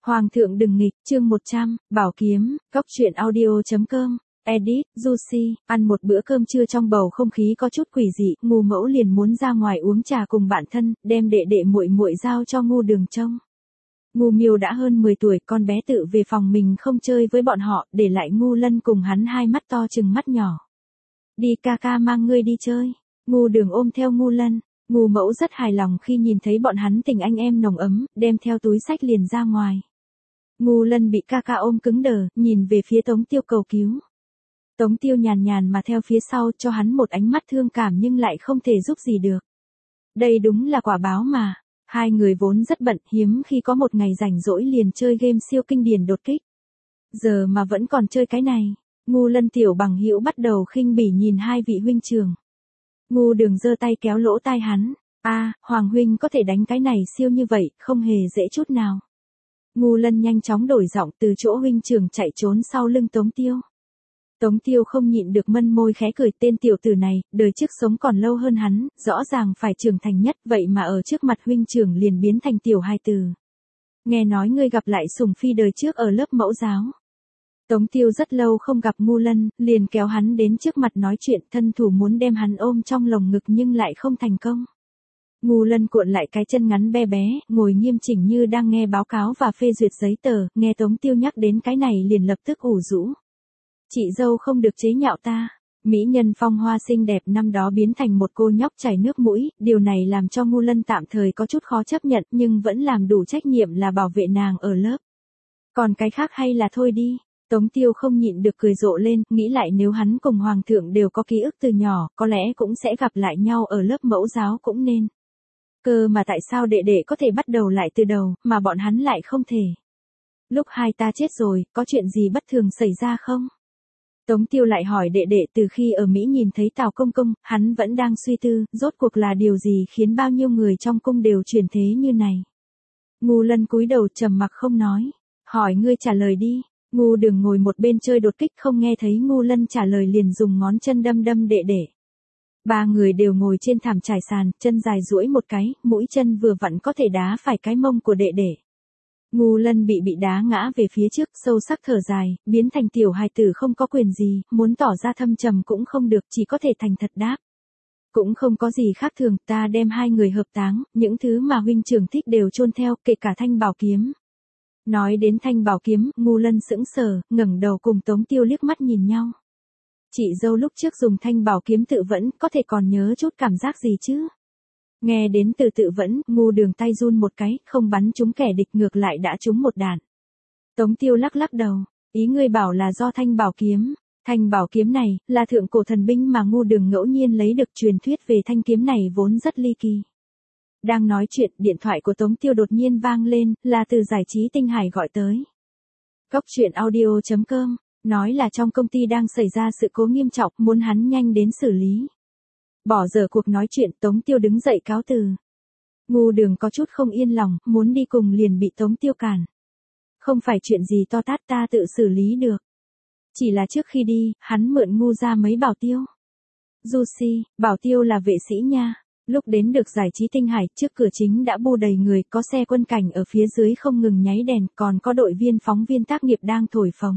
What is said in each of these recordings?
Hoàng thượng đừng nghịch, chương 100, Bảo Kiếm, Cốc truyện audio.com, edit, Juicy, ăn một bữa cơm trưa trong bầu không khí có chút quỷ dị, Ngu Mẫu liền muốn ra ngoài uống trà cùng bạn thân, đem đệ đệ muội muội giao cho Ngu Đường trông. Ngu Miêu đã hơn 10 tuổi, con bé tự về phòng mình không chơi với bọn họ, để lại Ngu Lân cùng hắn hai mắt to chừng mắt nhỏ. Đi ca ca mang ngươi đi chơi. Ngu Đường ôm theo Ngu Lân. Ngu Mẫu rất hài lòng khi nhìn thấy bọn hắn tình anh em nồng ấm, đem theo túi xách liền ra ngoài. Ngu Lân bị ca ca ôm cứng đờ, nhìn về phía Tống Tiêu cầu cứu. Tống Tiêu nhàn nhàn mà theo phía sau, cho hắn một ánh mắt thương cảm nhưng lại không thể giúp gì được. Đây đúng là quả báo mà. Hai người vốn rất bận, hiếm khi có một ngày rảnh rỗi liền chơi game siêu kinh điển đột kích. Giờ mà vẫn còn chơi cái này. Ngu Lân tiểu bằng hữu bắt đầu khinh bỉ nhìn hai vị huynh trưởng. Ngu Đường giơ tay kéo lỗ tai hắn. Hoàng huynh có thể đánh cái này siêu như vậy, không hề dễ chút nào. Ngu Lân nhanh chóng đổi giọng từ chỗ huynh trưởng chạy trốn sau lưng Tống Tiêu. Tống Tiêu không nhịn được mân môi khẽ cười, tên tiểu tử này, đời trước sống còn lâu hơn hắn, rõ ràng phải trưởng thành nhất, vậy mà ở trước mặt huynh trưởng liền biến thành tiểu hài tử. Nghe nói ngươi gặp lại Sùng Phi đời trước ở lớp mẫu giáo. Tống Tiêu rất lâu không gặp Ngu Lân, liền kéo hắn đến trước mặt nói chuyện, thân thủ muốn đem hắn ôm trong lồng ngực nhưng lại không thành công. Ngu Lân cuộn lại cái chân ngắn bé bé, ngồi nghiêm chỉnh như đang nghe báo cáo và phê duyệt giấy tờ, nghe Tống Tiêu nhắc đến cái này liền lập tức ủ rũ. Chị dâu không được chế nhạo ta. Mỹ nhân phong hoa xinh đẹp năm đó biến thành một cô nhóc chảy nước mũi, điều này làm cho Ngu Lân tạm thời có chút khó chấp nhận nhưng vẫn làm đủ trách nhiệm là bảo vệ nàng ở lớp. Còn cái khác hay là thôi đi. Tống Tiêu không nhịn được cười rộ lên, nghĩ lại nếu hắn cùng Hoàng thượng đều có ký ức từ nhỏ, có lẽ cũng sẽ gặp lại nhau ở lớp mẫu giáo cũng nên. Cơ mà tại sao đệ đệ có thể bắt đầu lại từ đầu, mà bọn hắn lại không thể? Lúc hai ta chết rồi, có chuyện gì bất thường xảy ra không? Tống Tiêu lại hỏi đệ đệ, từ khi ở Mỹ nhìn thấy Tào Công Công, hắn vẫn đang suy tư, rốt cuộc là điều gì khiến bao nhiêu người trong cung đều chuyển thế như này. Ngu Lân cúi đầu trầm mặc không nói. Hỏi ngươi trả lời đi. Ngu Đường ngồi một bên chơi đột kích không nghe thấy Ngu Lân trả lời liền dùng ngón chân đâm đâm đệ đệ. Ba người đều ngồi trên thảm trải sàn, chân dài duỗi một cái, mũi chân vừa vặn có thể đá phải cái mông của đệ đệ. Ngu Lân bị đá ngã về phía trước, sâu sắc thở dài, biến thành tiểu hài tử không có quyền gì, muốn tỏ ra thâm trầm cũng không được, chỉ có thể thành thật đáp. Cũng không có gì khác thường, ta đem hai người hợp táng, những thứ mà huynh trưởng thích đều chôn theo, kể cả thanh bảo kiếm. Nói đến thanh bảo kiếm, Ngu Lân sững sờ, ngẩng đầu cùng Tống Tiêu liếc mắt nhìn nhau. Chị dâu lúc trước dùng thanh bảo kiếm tự vẫn, có thể còn nhớ chút cảm giác gì chứ? Nghe đến từ tự vẫn, Ngu Đường tay run một cái, không bắn trúng kẻ địch ngược lại đã trúng một đạn. Tống Tiêu lắc lắc đầu, ý ngươi bảo là do thanh bảo kiếm. Thanh bảo kiếm này, là thượng cổ thần binh mà Ngu Đường ngẫu nhiên lấy được, truyền thuyết về thanh kiếm này vốn rất ly kỳ. Đang nói chuyện, điện thoại của Tống Tiêu đột nhiên vang lên, là từ Giải trí Tinh Hải gọi tới. Cốc truyện audio.com, nói là trong công ty đang xảy ra sự cố nghiêm trọng, muốn hắn nhanh đến xử lý. Bỏ dở cuộc nói chuyện, Tống Tiêu đứng dậy cáo từ. Ngu Đường có chút không yên lòng, muốn đi cùng liền bị Tống Tiêu cản. Không phải chuyện gì to tát, ta tự xử lý được. Chỉ là trước khi đi, hắn mượn Ngu ra mấy bảo tiêu. Juicy, bảo tiêu là vệ sĩ nha. Lúc đến được Giải trí Tinh Hải, trước cửa chính đã bu đầy người, có xe quân cảnh ở phía dưới không ngừng nháy đèn, còn có đội viên phóng viên tác nghiệp đang thổi phồng.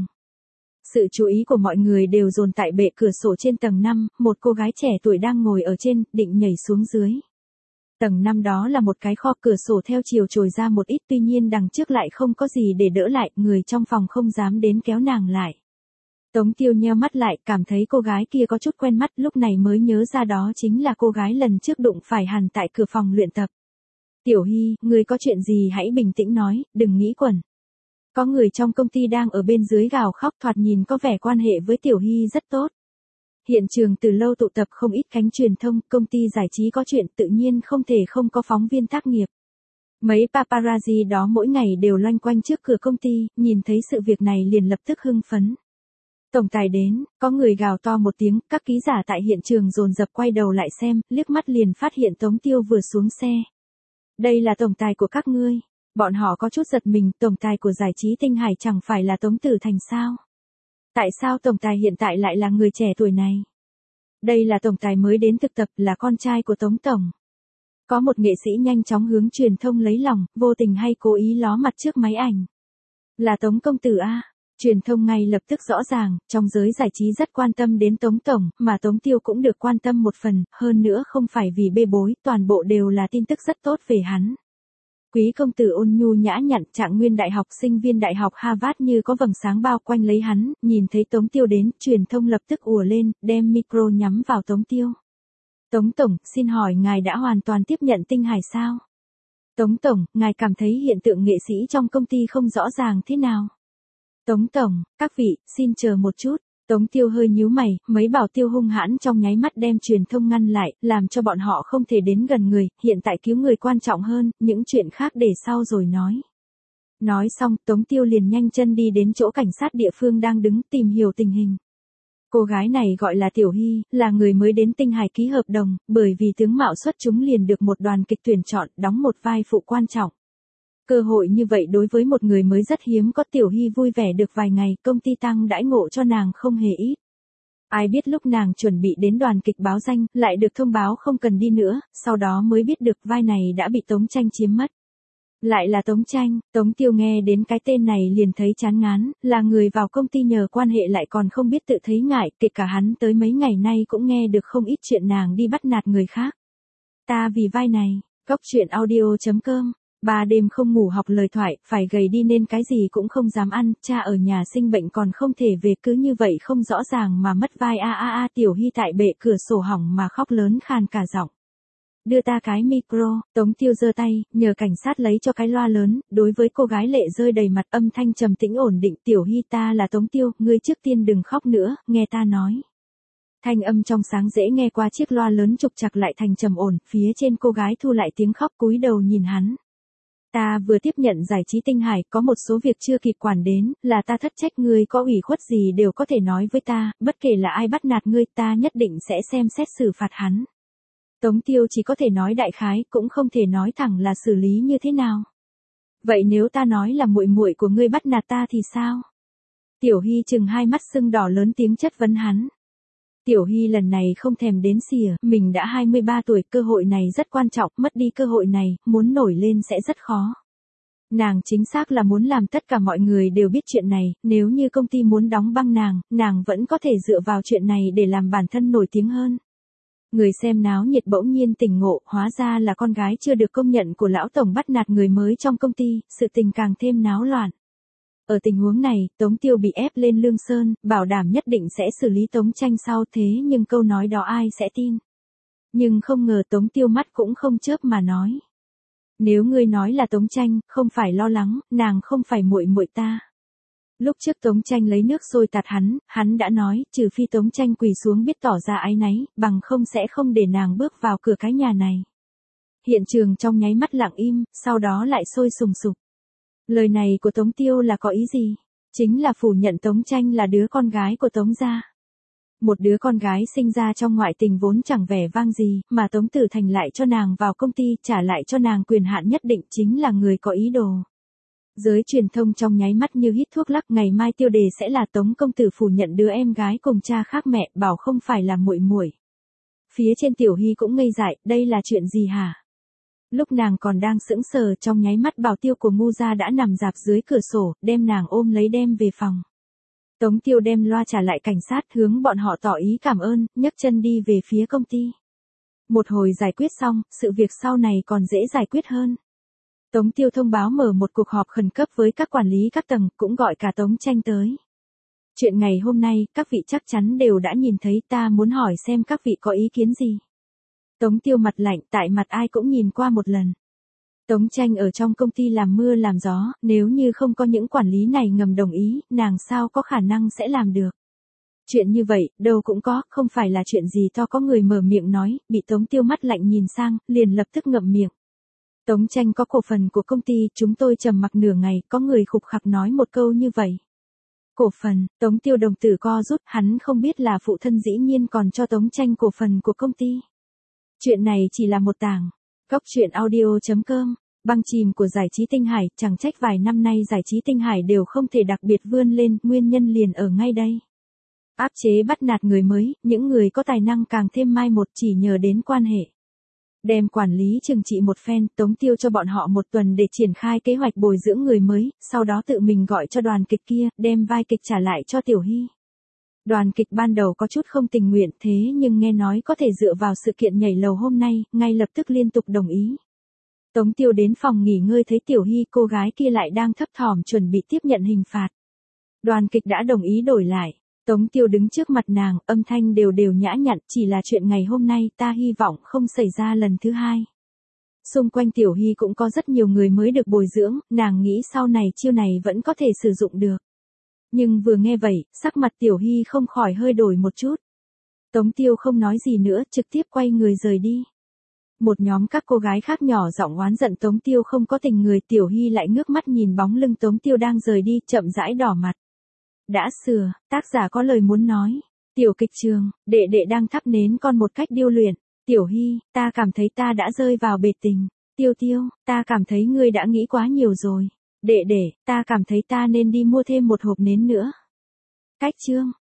Sự chú ý của mọi người đều dồn tại bệ cửa sổ trên tầng 5, một cô gái trẻ tuổi đang ngồi ở trên, định nhảy xuống dưới. Tầng 5 đó là một cái kho, cửa sổ theo chiều trồi ra một ít, tuy nhiên đằng trước lại không có gì để đỡ lại, người trong phòng không dám đến kéo nàng lại. Tống Tiêu nheo mắt lại, cảm thấy cô gái kia có chút quen mắt, lúc này mới nhớ ra đó chính là cô gái lần trước đụng phải hắn tại cửa phòng luyện tập. Tiểu Hy, người có chuyện gì hãy bình tĩnh nói, đừng nghĩ quẩn. Có người trong công ty đang ở bên dưới gào khóc, thoạt nhìn có vẻ quan hệ với Tiểu Hy rất tốt. Hiện trường từ lâu tụ tập không ít cánh truyền thông, công ty giải trí có chuyện tự nhiên không thể không có phóng viên tác nghiệp. Mấy paparazzi đó mỗi ngày đều loanh quanh trước cửa công ty, nhìn thấy sự việc này liền lập tức hưng phấn. Tổng tài đến, có người gào to một tiếng, các ký giả tại hiện trường dồn dập quay đầu lại xem, liếc mắt liền phát hiện Tống Tiêu vừa xuống xe. Đây là tổng tài của các ngươi. Bọn họ có chút giật mình, tổng tài của Giải trí Tinh Hải chẳng phải là Tống Tử Thành sao? Tại sao tổng tài hiện tại lại là người trẻ tuổi này? Đây là tổng tài mới đến thực tập, là con trai của Tống Tổng. Có một nghệ sĩ nhanh chóng hướng truyền thông lấy lòng, vô tình hay cố ý ló mặt trước máy ảnh. Là Tống công tử a. Truyền thông ngay lập tức rõ ràng, trong giới giải trí rất quan tâm đến Tống tổng, mà Tống Tiêu cũng được quan tâm một phần, hơn nữa không phải vì bê bối, toàn bộ đều là tin tức rất tốt về hắn. Quý công tử ôn nhu nhã nhặn, trạng nguyên đại học, sinh viên đại học Harvard như có vầng sáng bao quanh lấy hắn, nhìn thấy Tống Tiêu đến, truyền thông lập tức ùa lên, đem micro nhắm vào Tống Tiêu. Tống tổng, xin hỏi ngài đã hoàn toàn tiếp nhận Tinh Hải sao? Tống tổng, ngài cảm thấy hiện tượng nghệ sĩ trong công ty không rõ ràng thế nào? Tống tổng, các vị, xin chờ một chút. Tống Tiêu hơi nhíu mày, mấy bảo tiêu hung hãn trong nháy mắt đem truyền thông ngăn lại, làm cho bọn họ không thể đến gần người, hiện tại cứu người quan trọng hơn, những chuyện khác để sau rồi nói. Nói xong, Tống Tiêu liền nhanh chân đi đến chỗ cảnh sát địa phương đang đứng tìm hiểu tình hình. Cô gái này gọi là Tiểu Hy, là người mới đến Tinh Hải ký hợp đồng, bởi vì tướng mạo xuất chúng liền được một đoàn kịch tuyển chọn, đóng một vai phụ quan trọng. Cơ hội như vậy đối với một người mới rất hiếm, có Tiểu Hy vui vẻ được vài ngày, công ty tăng đãi ngộ cho nàng không hề ít. Ai biết lúc nàng chuẩn bị đến đoàn kịch báo danh, lại được thông báo không cần đi nữa, sau đó mới biết được vai này đã bị Tống Tranh chiếm mất. Lại là Tống Tranh, Tống Tiêu nghe đến cái tên này liền thấy chán ngán, là người vào công ty nhờ quan hệ lại còn không biết tự thấy ngại, kể cả hắn tới mấy ngày nay cũng nghe được không ít chuyện nàng đi bắt nạt người khác. Ta vì vai này, Góc Chuyện Audio.com. 3 đêm không ngủ học lời thoại, phải gầy đi nên cái gì cũng không dám ăn, cha ở nhà sinh bệnh còn không thể về, cứ như vậy không rõ ràng mà mất vai a. Tiểu Hy tại bệ cửa sổ hỏng mà khóc lớn khàn cả giọng. Đưa ta cái micro, Tống Tiêu giơ tay, nhờ cảnh sát lấy cho cái loa lớn, đối với cô gái lệ rơi đầy mặt, âm thanh trầm tĩnh ổn định. Tiểu Hy, ta là Tống Tiêu, ngươi trước tiên đừng khóc nữa, nghe ta nói. Thanh âm trong sáng dễ nghe qua chiếc loa lớn trục trặc lại thành trầm ổn, phía trên cô gái thu lại tiếng khóc cúi đầu nhìn hắn. Ta vừa tiếp nhận giải trí Tinh Hải, có một số việc chưa kịp quản đến, là ta thất trách, ngươi có ủy khuất gì đều có thể nói với ta, bất kể là ai bắt nạt ngươi, ta nhất định sẽ xem xét xử phạt hắn. Tống Tiêu chỉ có thể nói đại khái, cũng không thể nói thẳng là xử lý như thế nào. Vậy nếu ta nói là muội muội của ngươi bắt nạt ta thì sao? Tiểu Hy chừng hai mắt sưng đỏ lớn tiếng chất vấn hắn. Tiểu Hy lần này không thèm đến xỉa, mình đã 23 tuổi, cơ hội này rất quan trọng, mất đi cơ hội này, muốn nổi lên sẽ rất khó. Nàng chính xác là muốn làm tất cả mọi người đều biết chuyện này, nếu như công ty muốn đóng băng nàng vẫn có thể dựa vào chuyện này để làm bản thân nổi tiếng hơn. Người xem náo nhiệt bỗng nhiên tỉnh ngộ, hóa ra là con gái chưa được công nhận của lão tổng bắt nạt người mới trong công ty, sự tình càng thêm náo loạn. Ở tình huống này, Tống Tiêu bị ép lên Lương Sơn, bảo đảm nhất định sẽ xử lý Tống Tranh sau, thế nhưng câu nói đó ai sẽ tin. Nhưng không ngờ Tống Tiêu mắt cũng không chớp mà nói. Nếu ngươi nói là Tống Tranh, không phải lo lắng, nàng không phải muội muội ta. Lúc trước Tống Tranh lấy nước sôi tạt hắn đã nói, trừ phi Tống Tranh quỳ xuống biết tỏ ra áy náy, bằng không sẽ không để nàng bước vào cửa cái nhà này. Hiện trường trong nháy mắt lặng im, sau đó lại sôi sùng sục. Lời này của Tống Tiêu là có ý gì? Chính là phủ nhận Tống Tranh là đứa con gái của Tống gia. Một đứa con gái sinh ra trong ngoại tình vốn chẳng vẻ vang gì, mà Tống Tử Thành lại cho nàng vào công ty, trả lại cho nàng quyền hạn nhất định, chính là người có ý đồ. Giới truyền thông trong nháy mắt như hít thuốc lắc, ngày mai tiêu đề sẽ là Tống công tử phủ nhận đứa em gái cùng cha khác mẹ, bảo không phải là muội muội. Phía trên Tiểu Hy cũng ngây dại, đây là chuyện gì hả? Lúc nàng còn đang sững sờ, trong nháy mắt bảo tiêu của Ngu gia đã nằm rạp dưới cửa sổ, đem nàng ôm lấy đem về phòng. Tống Tiêu đem loa trả lại cảnh sát, hướng bọn họ tỏ ý cảm ơn, nhấc chân đi về phía công ty. Một hồi giải quyết xong, sự việc sau này còn dễ giải quyết hơn. Tống Tiêu thông báo mở một cuộc họp khẩn cấp với các quản lý các tầng, cũng gọi cả Tống Tranh tới. Chuyện ngày hôm nay, các vị chắc chắn đều đã nhìn thấy, ta muốn hỏi xem các vị có ý kiến gì. Tống Tiêu mặt lạnh, tại mặt ai cũng nhìn qua một lần. Tống Tranh ở trong công ty làm mưa làm gió, nếu như không có những quản lý này ngầm đồng ý, nàng sao có khả năng sẽ làm được. Chuyện như vậy, đâu cũng có, không phải là chuyện gì to, có người mở miệng nói, bị Tống Tiêu mắt lạnh nhìn sang, liền lập tức ngậm miệng. Tống Tranh có cổ phần của công ty, chúng tôi trầm mặc nửa ngày, có người khục khặc nói một câu như vậy. Cổ phần, Tống Tiêu đồng tử co rút, hắn không biết là phụ thân dĩ nhiên còn cho Tống Tranh cổ phần của công ty. Chuyện này chỉ là một tảng. Góc Chuyện Audio.com. Băng chìm của giải trí Tinh Hải, chẳng trách vài năm nay giải trí Tinh Hải đều không thể đặc biệt vươn lên, nguyên nhân liền ở ngay đây. Áp chế bắt nạt người mới, những người có tài năng càng thêm mai một chỉ nhờ đến quan hệ. Đem quản lý trừng trị một phen, Tống Tiêu cho bọn họ một tuần để triển khai kế hoạch bồi dưỡng người mới, sau đó tự mình gọi cho đoàn kịch kia, đem vai kịch trả lại cho Tiểu Hy. Đoàn kịch ban đầu có chút không tình nguyện thế nhưng nghe nói có thể dựa vào sự kiện nhảy lầu hôm nay, ngay lập tức liên tục đồng ý. Tống Tiêu đến phòng nghỉ ngơi thấy Tiểu Hy cô gái kia lại đang thấp thỏm chuẩn bị tiếp nhận hình phạt. Đoàn kịch đã đồng ý đổi lại. Tống Tiêu đứng trước mặt nàng, âm thanh đều đều nhã nhặn, chỉ là chuyện ngày hôm nay ta hy vọng không xảy ra lần thứ hai. Xung quanh Tiểu Hy cũng có rất nhiều người mới được bồi dưỡng, nàng nghĩ sau này chiêu này vẫn có thể sử dụng được. Nhưng vừa nghe vậy, sắc mặt Tiểu Hy không khỏi hơi đổi một chút. Tống Tiêu không nói gì nữa, trực tiếp quay người rời đi. Một nhóm các cô gái khác nhỏ giọng oán giận Tống Tiêu không có tình người, Tiểu Hy lại ngước mắt nhìn bóng lưng Tống Tiêu đang rời đi, chậm rãi đỏ mặt. Đã sửa, tác giả có lời muốn nói. Tiểu kịch trường, đệ đệ đang thắp nến con một cách điêu luyện. Tiểu Hy, ta cảm thấy ta đã rơi vào bể tình. Tiêu Tiêu, ta cảm thấy ngươi đã nghĩ quá nhiều rồi. Đệ đệ, ta cảm thấy ta nên đi mua thêm một hộp nến nữa. Cách chương.